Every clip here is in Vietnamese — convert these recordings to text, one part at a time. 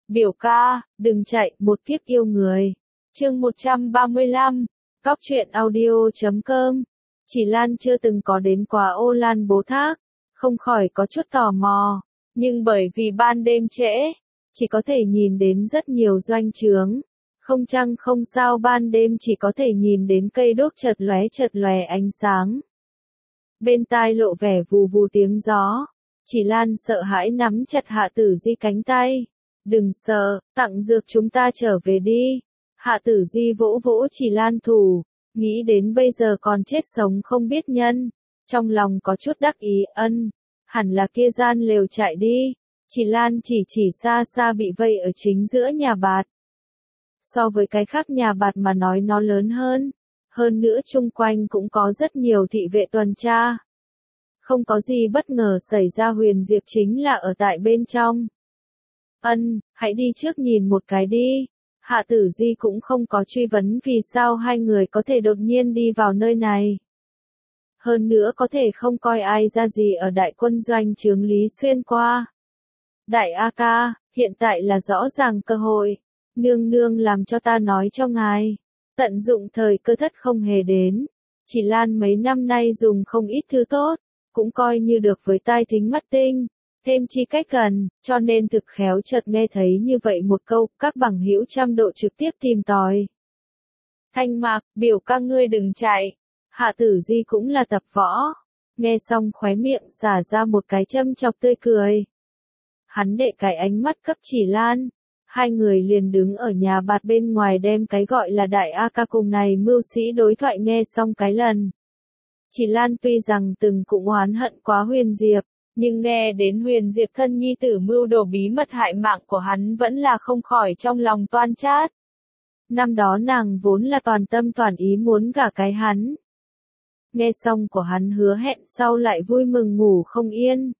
Biểu ca, đừng chạy, một kiếp yêu người. Chương 135, Góc truyện audio.com. Chỉ Lan chưa từng có đến quá Ô Lan Bố Thác, không khỏi có chút tò mò, nhưng bởi vì ban đêm trễ, chỉ có thể nhìn đến rất nhiều doanh trướng. Không chăng không sao, ban đêm chỉ có thể nhìn đến cây đuốc chật lóe ánh sáng. Bên tai lộ vẻ vù vù tiếng gió, Chỉ Lan sợ hãi nắm chặt Hạ Tử Di cánh tay. Đừng sợ, tặng dược chúng ta trở về đi. Hạ Tử Di vỗ vỗ Chỉ Lan thủ, nghĩ đến bây giờ còn chết sống không biết nhân. Trong lòng có chút đắc ý, hẳn là kia gian lều chạy đi. Chỉ Lan chỉ xa xa bị vây ở chính giữa nhà bạt. So với cái khác nhà bạt mà nói nó lớn hơn. Hơn nữa chung quanh cũng có rất nhiều thị vệ tuần tra. Không có gì bất ngờ xảy ra, Huyền Diệp chính là ở tại bên trong. Hãy đi trước nhìn một cái đi. Hạ Tử Di cũng không có truy vấn vì sao hai người có thể đột nhiên đi vào nơi này. Hơn nữa có thể không coi ai ra gì ở đại quân doanh trướng Lý xuyên qua. Đại A Ca, hiện tại là rõ ràng cơ hội. Nương nương làm cho ta nói cho ngài. Tận dụng thời cơ thất không hề đến. Chỉ Lan mấy năm nay dùng không ít thứ tốt, cũng coi như được với tai thính mắt tinh. Thêm chi cách gần, cho nên thực khéo chợt nghe thấy như vậy một câu, các bằng hữu trăm độ trực tiếp tìm tòi. Thanh Mạc, biểu ca ngươi đừng chạy. Hạ Tử Di cũng là tập võ. Nghe xong khóe miệng xả ra một cái châm chọc tươi cười. Hắn đệ cái ánh mắt cấp Chỉ Lan. Hai người liền đứng ở nhà bạt bên ngoài đem cái gọi là đại A Ca cùng này mưu sĩ đối thoại nghe xong cái lần. Chỉ Lan tuy rằng từng cũng oán hận quá Huyền Diệp, nhưng nghe đến Huyền Diệp thân nhi tử mưu đồ bí mật hại mạng của hắn vẫn là không khỏi trong lòng toan chát. Năm đó nàng vốn là toàn tâm toàn ý muốn gả cái hắn. Nghe xong của hắn hứa hẹn sau lại vui mừng ngủ không yên.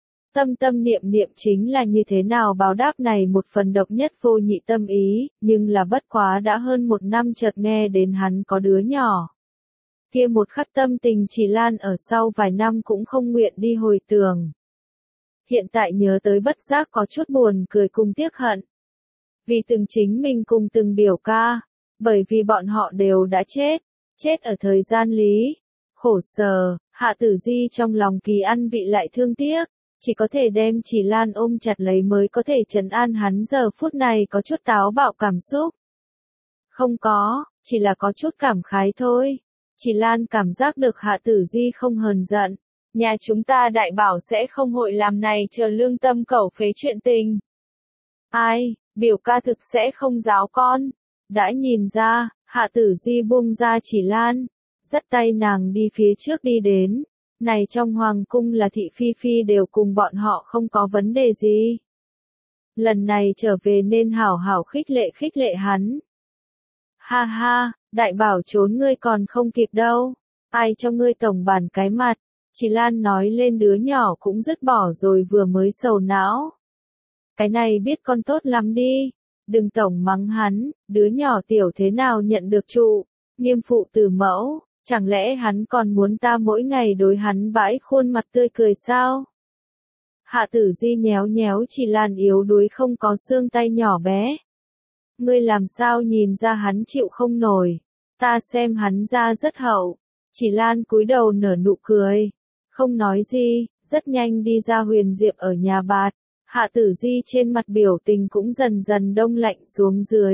Tâm niệm chính là như thế nào báo đáp này một phần độc nhất vô nhị tâm ý, nhưng là bất quá đã hơn một năm chợt nghe đến hắn có đứa nhỏ. Kia một khắc tâm tình Chỉ Lan ở sau vài năm cũng không nguyện đi hồi tưởng. Hiện tại nhớ tới bất giác có chút buồn cười cùng tiếc hận. Vì từng chính mình cùng từng biểu ca, bởi vì bọn họ đều đã chết ở thời gian lý. Khổ sở, Hạ Tử Di trong lòng kỳ ăn vị lại thương tiếc, chỉ có thể đem Chỉ Lan ôm chặt lấy mới có thể trấn an hắn giờ phút này có chút táo bạo cảm xúc. Không có, chỉ là có chút cảm khái thôi. Chỉ Lan cảm giác được Hạ Tử Di không hờn giận. Nhà chúng ta đại bảo sẽ không hội làm này chờ lương tâm cẩu phế chuyện tình. Ai, biểu ca thực sẽ không giáo con. Đã nhìn ra, Hạ Tử Di buông ra Chỉ Lan, dắt tay nàng đi phía trước đi đến. Này trong hoàng cung là thị phi phi đều cùng bọn họ không có vấn đề gì. Lần này trở về nên hảo hảo khích lệ hắn. Ha ha, đại bảo trốn ngươi còn không kịp đâu. Ai cho ngươi tổng bản cái mặt. Chỉ Lan nói lên đứa nhỏ cũng dứt bỏ rồi vừa mới sầu não. Cái này biết con tốt lắm đi. Đừng tổng mắng hắn, đứa nhỏ tiểu thế nào nhận được trụ. Nghiêm phụ tử mẫu, chẳng lẽ hắn còn muốn ta mỗi ngày đối hắn bãi khuôn mặt tươi cười sao? Hạ Tử Di nhéo Chỉ Lan yếu đuối không có xương tay nhỏ bé. Ngươi làm sao nhìn ra hắn chịu không nổi? Ta xem hắn ra rất hậu. Chỉ Lan cúi đầu nở nụ cười. Không nói gì, rất nhanh đi ra Huyền Diệp ở nhà bạt. Hạ Tử Di trên mặt biểu tình cũng dần dần đông lạnh xuống dưới.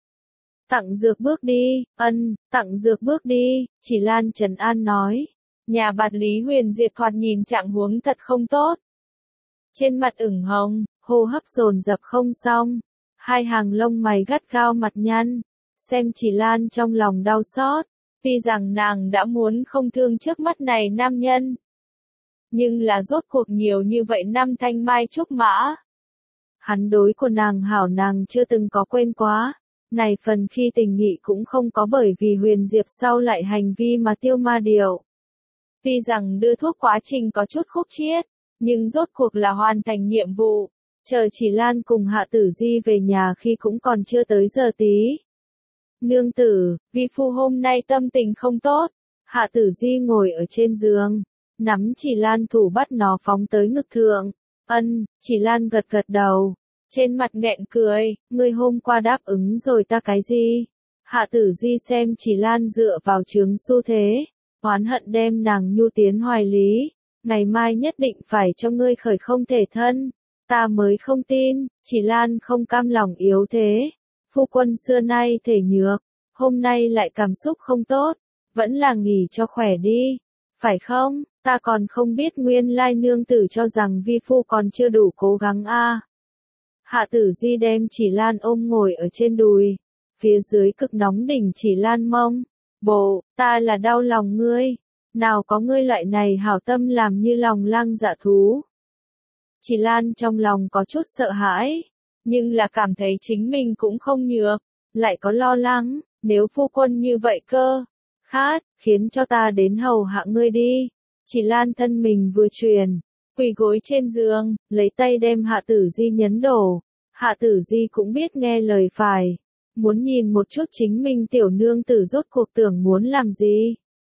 Tặng dược bước đi, tặng dược bước đi, Chỉ Lan trấn an nói. Nhà bạt Lý Huyền Diệp thoạt nhìn trạng huống thật không tốt. Trên mặt ửng hồng, hô hấp dồn dập không xong. Hai hàng lông mày gắt gao mặt nhăn. Xem Chỉ Lan trong lòng đau xót. Tuy rằng nàng đã muốn không thương trước mắt này nam nhân. Nhưng là rốt cuộc nhiều như vậy năm thanh mai trúc mã. Hắn đối của nàng hảo nàng chưa từng có quên quá. Này phần khi tình nghị cũng không có bởi vì Huyền Diệp sau lại hành vi mà tiêu ma điệu. Tuy rằng đưa thuốc quá trình có chút khúc chiết, nhưng rốt cuộc là hoàn thành nhiệm vụ. Chờ Chỉ Lan cùng Hạ Tử Di về nhà khi cũng còn chưa tới giờ tí. Nương tử, vi phu hôm nay tâm tình không tốt. Hạ Tử Di ngồi ở trên giường, nắm Chỉ Lan thủ bắt nó phóng tới ngực thượng. Chỉ Lan gật đầu. Trên mặt nghẹn cười, ngươi hôm qua đáp ứng rồi ta cái gì? Hạ Tử Di xem Chỉ Lan dựa vào chướng xu thế, oán hận đem nàng nhu tiến hoài lý, ngày mai nhất định phải cho ngươi khởi không thể thân. Ta mới không tin, Chỉ Lan không cam lòng yếu thế. Phu quân xưa nay thể nhược, hôm nay lại cảm xúc không tốt, vẫn là nghỉ cho khỏe đi, phải không? Ta còn không biết nguyên lai nương tử cho rằng vi phu còn chưa đủ cố gắng a. Hạ Tử Di đem Chỉ Lan ôm ngồi ở trên đùi, phía dưới cực nóng đỉnh Chỉ Lan mông. Bồ, ta là đau lòng ngươi, nào có ngươi loại này hảo tâm làm như lòng lang dạ thú. Chỉ Lan trong lòng có chút sợ hãi, nhưng là cảm thấy chính mình cũng không nhược, lại có lo lắng, nếu phu quân như vậy cơ, khát, khiến cho ta đến hầu hạ ngươi đi. Chỉ Lan thân mình vừa truyền, quỳ gối trên giường, lấy tay đem Hạ Tử Di nhấn đổ. Hạ Tử Di cũng biết nghe lời phải, muốn nhìn một chút chính mình tiểu nương tử rốt cuộc tưởng muốn làm gì.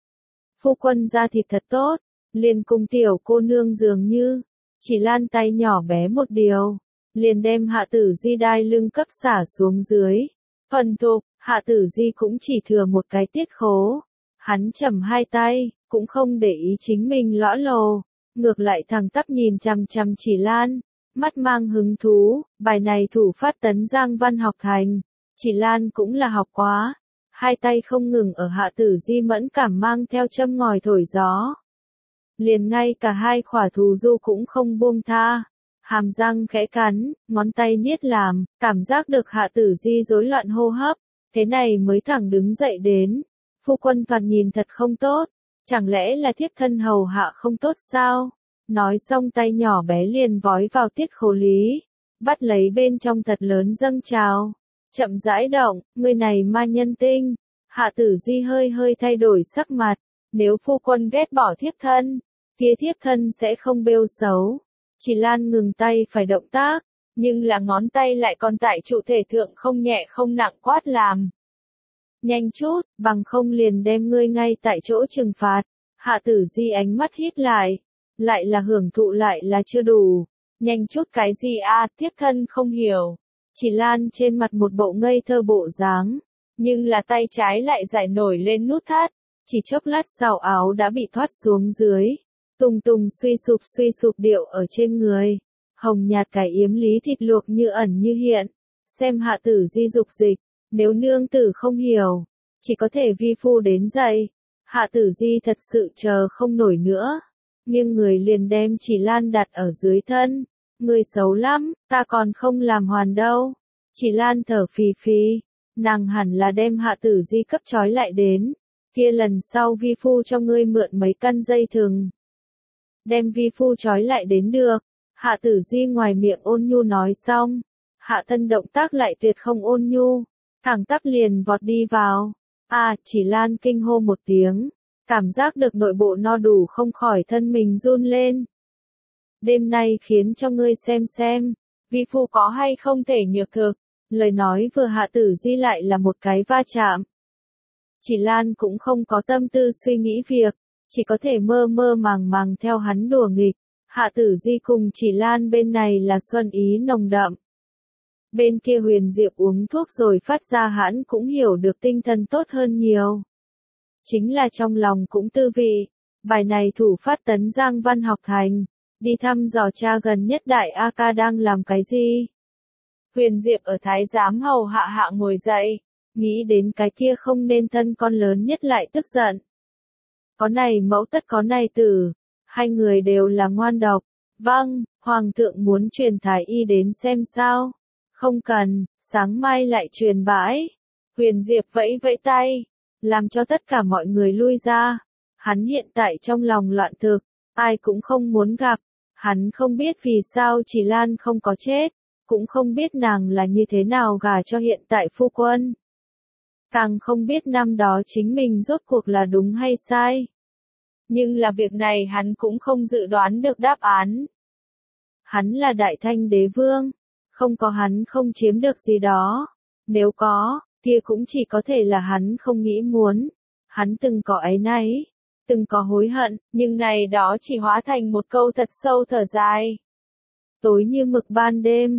Phu quân da thịt thật tốt, liền cùng tiểu cô nương dường như. Chỉ Lan tay nhỏ bé một điều, liền đem Hạ Tử Di đai lưng cấp xả xuống dưới. Thuần thục, Hạ Tử Di cũng chỉ thừa một cái tiết khố. Hắn chầm hai tay, cũng không để ý chính mình lõa lồ, ngược lại thẳng tắp nhìn chằm chằm Chỉ Lan, mắt mang hứng thú, bài này thủ phát tấn Giang Văn học thành. Chỉ Lan cũng là học quá, hai tay không ngừng ở Hạ Tử Di mẫn cảm mang theo châm ngòi thổi gió. Liền ngay cả hai khỏa thù du cũng không buông tha, hàm răng khẽ cắn, ngón tay niết làm, cảm giác được Hạ Tử Di rối loạn hô hấp, thế này mới thẳng đứng dậy đến. Phu quân thoạt nhìn thật không tốt, chẳng lẽ là thiếp thân hầu hạ không tốt sao? Nói xong tay nhỏ bé liền vói vào tiết khố lý, bắt lấy bên trong thật lớn dâng trào, chậm rãi động, người này ma nhân tinh. Hạ Tử Di hơi hơi thay đổi sắc mặt, nếu phu quân ghét bỏ thiếp thân, kia thiếp thân sẽ không bêu xấu. Chỉ Lan ngừng tay phải động tác, nhưng là ngón tay lại còn tại trụ thể thượng không nhẹ không nặng quát làm. Nhanh chút, bằng không liền đem ngươi ngay tại chỗ trừng phạt. Hạ Tử Di ánh mắt hít lại là hưởng thụ lại là chưa đủ. Nhanh chút cái gì a, thiếp thân không hiểu. Chỉ Lan trên mặt một bộ ngây thơ bộ dáng, nhưng là tay trái lại giải nổi lên nút thắt, chỉ chốc lát sau áo đã bị thoát xuống dưới, tùng tùng suy sụp điệu ở trên người, hồng nhạt cải yếm lý thịt luộc như ẩn như hiện. Xem Hạ Tử Di dục dịch, nếu nương tử không hiểu, chỉ có thể vi phu đến dậy. Hạ Tử Di thật sự chờ không nổi nữa, nhưng người liền đem Chỉ Lan đặt ở dưới thân. Người xấu lắm, ta còn không làm hoàn đâu. Chỉ Lan thở phì phì, nàng hẳn là đem Hạ Tử Di cấp trói lại đến. Kia lần sau vi phu cho ngươi mượn mấy căn dây thừng, đem vi phu trói lại đến được. Hạ Tử Di ngoài miệng ôn nhu nói xong, hạ thân động tác lại tuyệt không ôn nhu, thẳng tắp liền vọt đi vào. Chỉ Lan kinh hô một tiếng, cảm giác được nội bộ no đủ không khỏi thân mình run lên. Đêm nay khiến cho ngươi xem, vi phu có hay không thể nhược thực. Lời nói vừa Hạ Tử Di lại là một cái va chạm. Chỉ Lan cũng không có tâm tư suy nghĩ việc, chỉ có thể mơ mơ màng theo hắn đùa nghịch. Hạ Tử Di cùng Chỉ Lan bên này là xuân ý nồng đậm. Bên kia Huyền Diệp uống thuốc rồi phát ra hắn cũng hiểu được tinh thần tốt hơn nhiều. Chính là trong lòng cũng tư vị, bài này thủ phát tấn Giang Văn học thành, đi thăm dò cha gần nhất đại A Ca đang làm cái gì. Huyền Diệp ở thái giám hầu hạ ngồi dậy, nghĩ đến cái kia không nên thân con lớn nhất lại tức giận. Có này mẫu tất có này tử, hai người đều là ngoan độc. Vâng, Hoàng thượng muốn truyền thái y đến xem sao. Không cần, sáng mai lại truyền bãi. Huyền Diệp vẫy vẫy tay, làm cho tất cả mọi người lui ra. Hắn hiện tại trong lòng loạn thực, ai cũng không muốn gặp. Hắn không biết vì sao Chỉ Lan không có chết, cũng không biết nàng là như thế nào gả cho hiện tại phu quân. Càng không biết năm đó chính mình rốt cuộc là đúng hay sai. Nhưng là việc này hắn cũng không dự đoán được đáp án. Hắn là Đại Thanh đế vương, không có hắn không chiếm được gì đó. Nếu có, kia cũng chỉ có thể là hắn không nghĩ muốn. Hắn từng có áy náy, từng có hối hận, nhưng này đó chỉ hóa thành một câu thật sâu thở dài. Tối như mực ban đêm,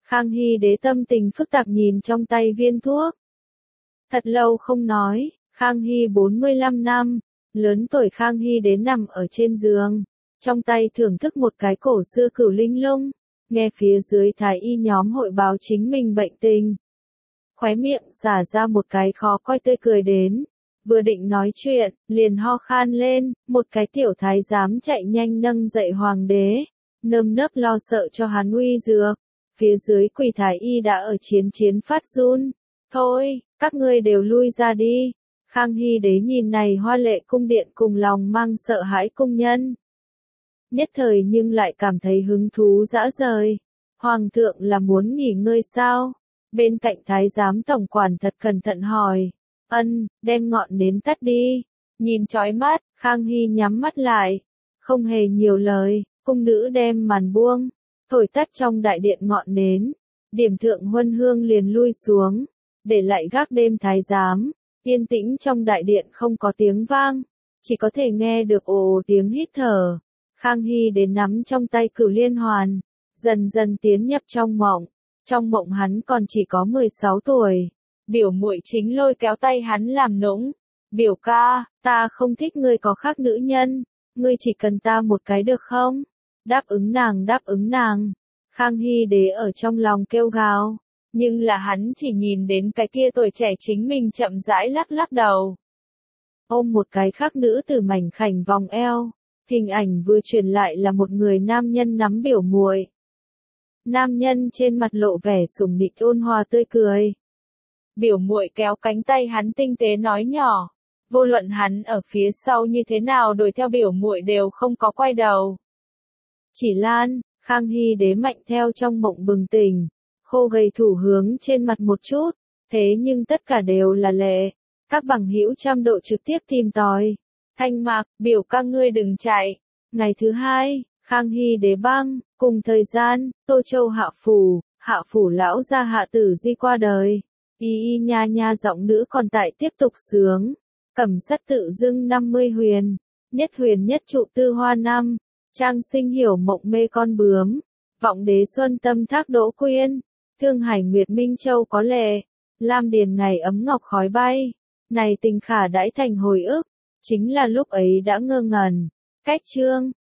Khang Hy Đế tâm tình phức tạp nhìn trong tay viên thuốc. Thật lâu không nói, Khang Hy 45 năm, lớn tuổi Khang Hy Đế nằm ở trên giường, trong tay thưởng thức một cái cổ xưa cửu linh lung, nghe phía dưới thái y nhóm hội báo chính mình bệnh tình. Khóe miệng xả ra một cái khó coi tươi cười đến, vừa định nói chuyện, liền ho khan lên, một cái tiểu thái giám chạy nhanh nâng dậy hoàng đế, nơm nớp lo sợ cho hắn uy dược. Phía dưới quỳ thái y đã ở chiến phát run. Thôi, các ngươi đều lui ra đi. Khang Hy Đế nhìn này hoa lệ cung điện cùng lòng mang sợ hãi cung nhân. Nhất thời nhưng lại cảm thấy hứng thú dã rời. Hoàng thượng là muốn nghỉ ngơi sao? Bên cạnh thái giám tổng quản thật cẩn thận hỏi. Đem ngọn nến tắt đi. Nhìn chói mắt, Khang Hy nhắm mắt lại. Không hề nhiều lời, cung nữ đem màn buông. Thổi tắt trong đại điện ngọn nến. Điểm thượng huân hương liền lui xuống. Để lại gác đêm thái giám. Yên tĩnh trong đại điện không có tiếng vang. Chỉ có thể nghe được ồ tiếng hít thở. Khang Hy đến nắm trong tay cửu liên hoàn. Dần dần tiến nhập trong mộng. Trong mộng hắn còn chỉ có 16 tuổi. Biểu muội chính lôi kéo tay hắn làm nũng. Biểu ca, ta không thích ngươi có khác nữ nhân. Ngươi chỉ cần ta một cái được không? Đáp ứng nàng. Khang Hy Đế ở trong lòng kêu gào. Nhưng là hắn chỉ nhìn đến cái kia tuổi trẻ chính mình chậm rãi lắc đầu. Ôm một cái khác nữ tử mảnh khảnh vòng eo. Hình ảnh vừa truyền lại là một người nam nhân nắm biểu muội. Nam nhân trên mặt lộ vẻ sủng nịnh ôn hòa tươi cười. Biểu muội kéo cánh tay hắn tinh tế nói nhỏ. Vô luận hắn ở phía sau như thế nào đuổi theo biểu muội đều không có quay đầu. Chỉ Lan, Khang Hy Đế mạnh theo trong mộng bừng tỉnh. Khô gầy thủ hướng trên mặt một chút. Thế nhưng tất cả đều là lệ. Các bằng hữu trăm độ trực tiếp tìm tòi. Thanh Mạc, biểu ca ngươi đừng chạy. Ngày thứ hai, Khang Hy Đế băng, cùng thời gian, Tô Châu hạ phủ lão gia hạ tử di qua đời. Y nha giọng nữ còn tại tiếp tục sướng. Cẩm sắt tự dưng 50 huyền. Nhất huyền nhất trụ tư hoa năm. Trang sinh hiểu mộng mê con bướm. Vọng đế xuân tâm thác đỗ quyên. Thương hải nguyệt minh châu có lệ. Lam điền ngày ấm ngọc khói bay. Này tình khả đãi thành hồi ức. Chính là lúc ấy đã ngơ ngẩn. Cách chương.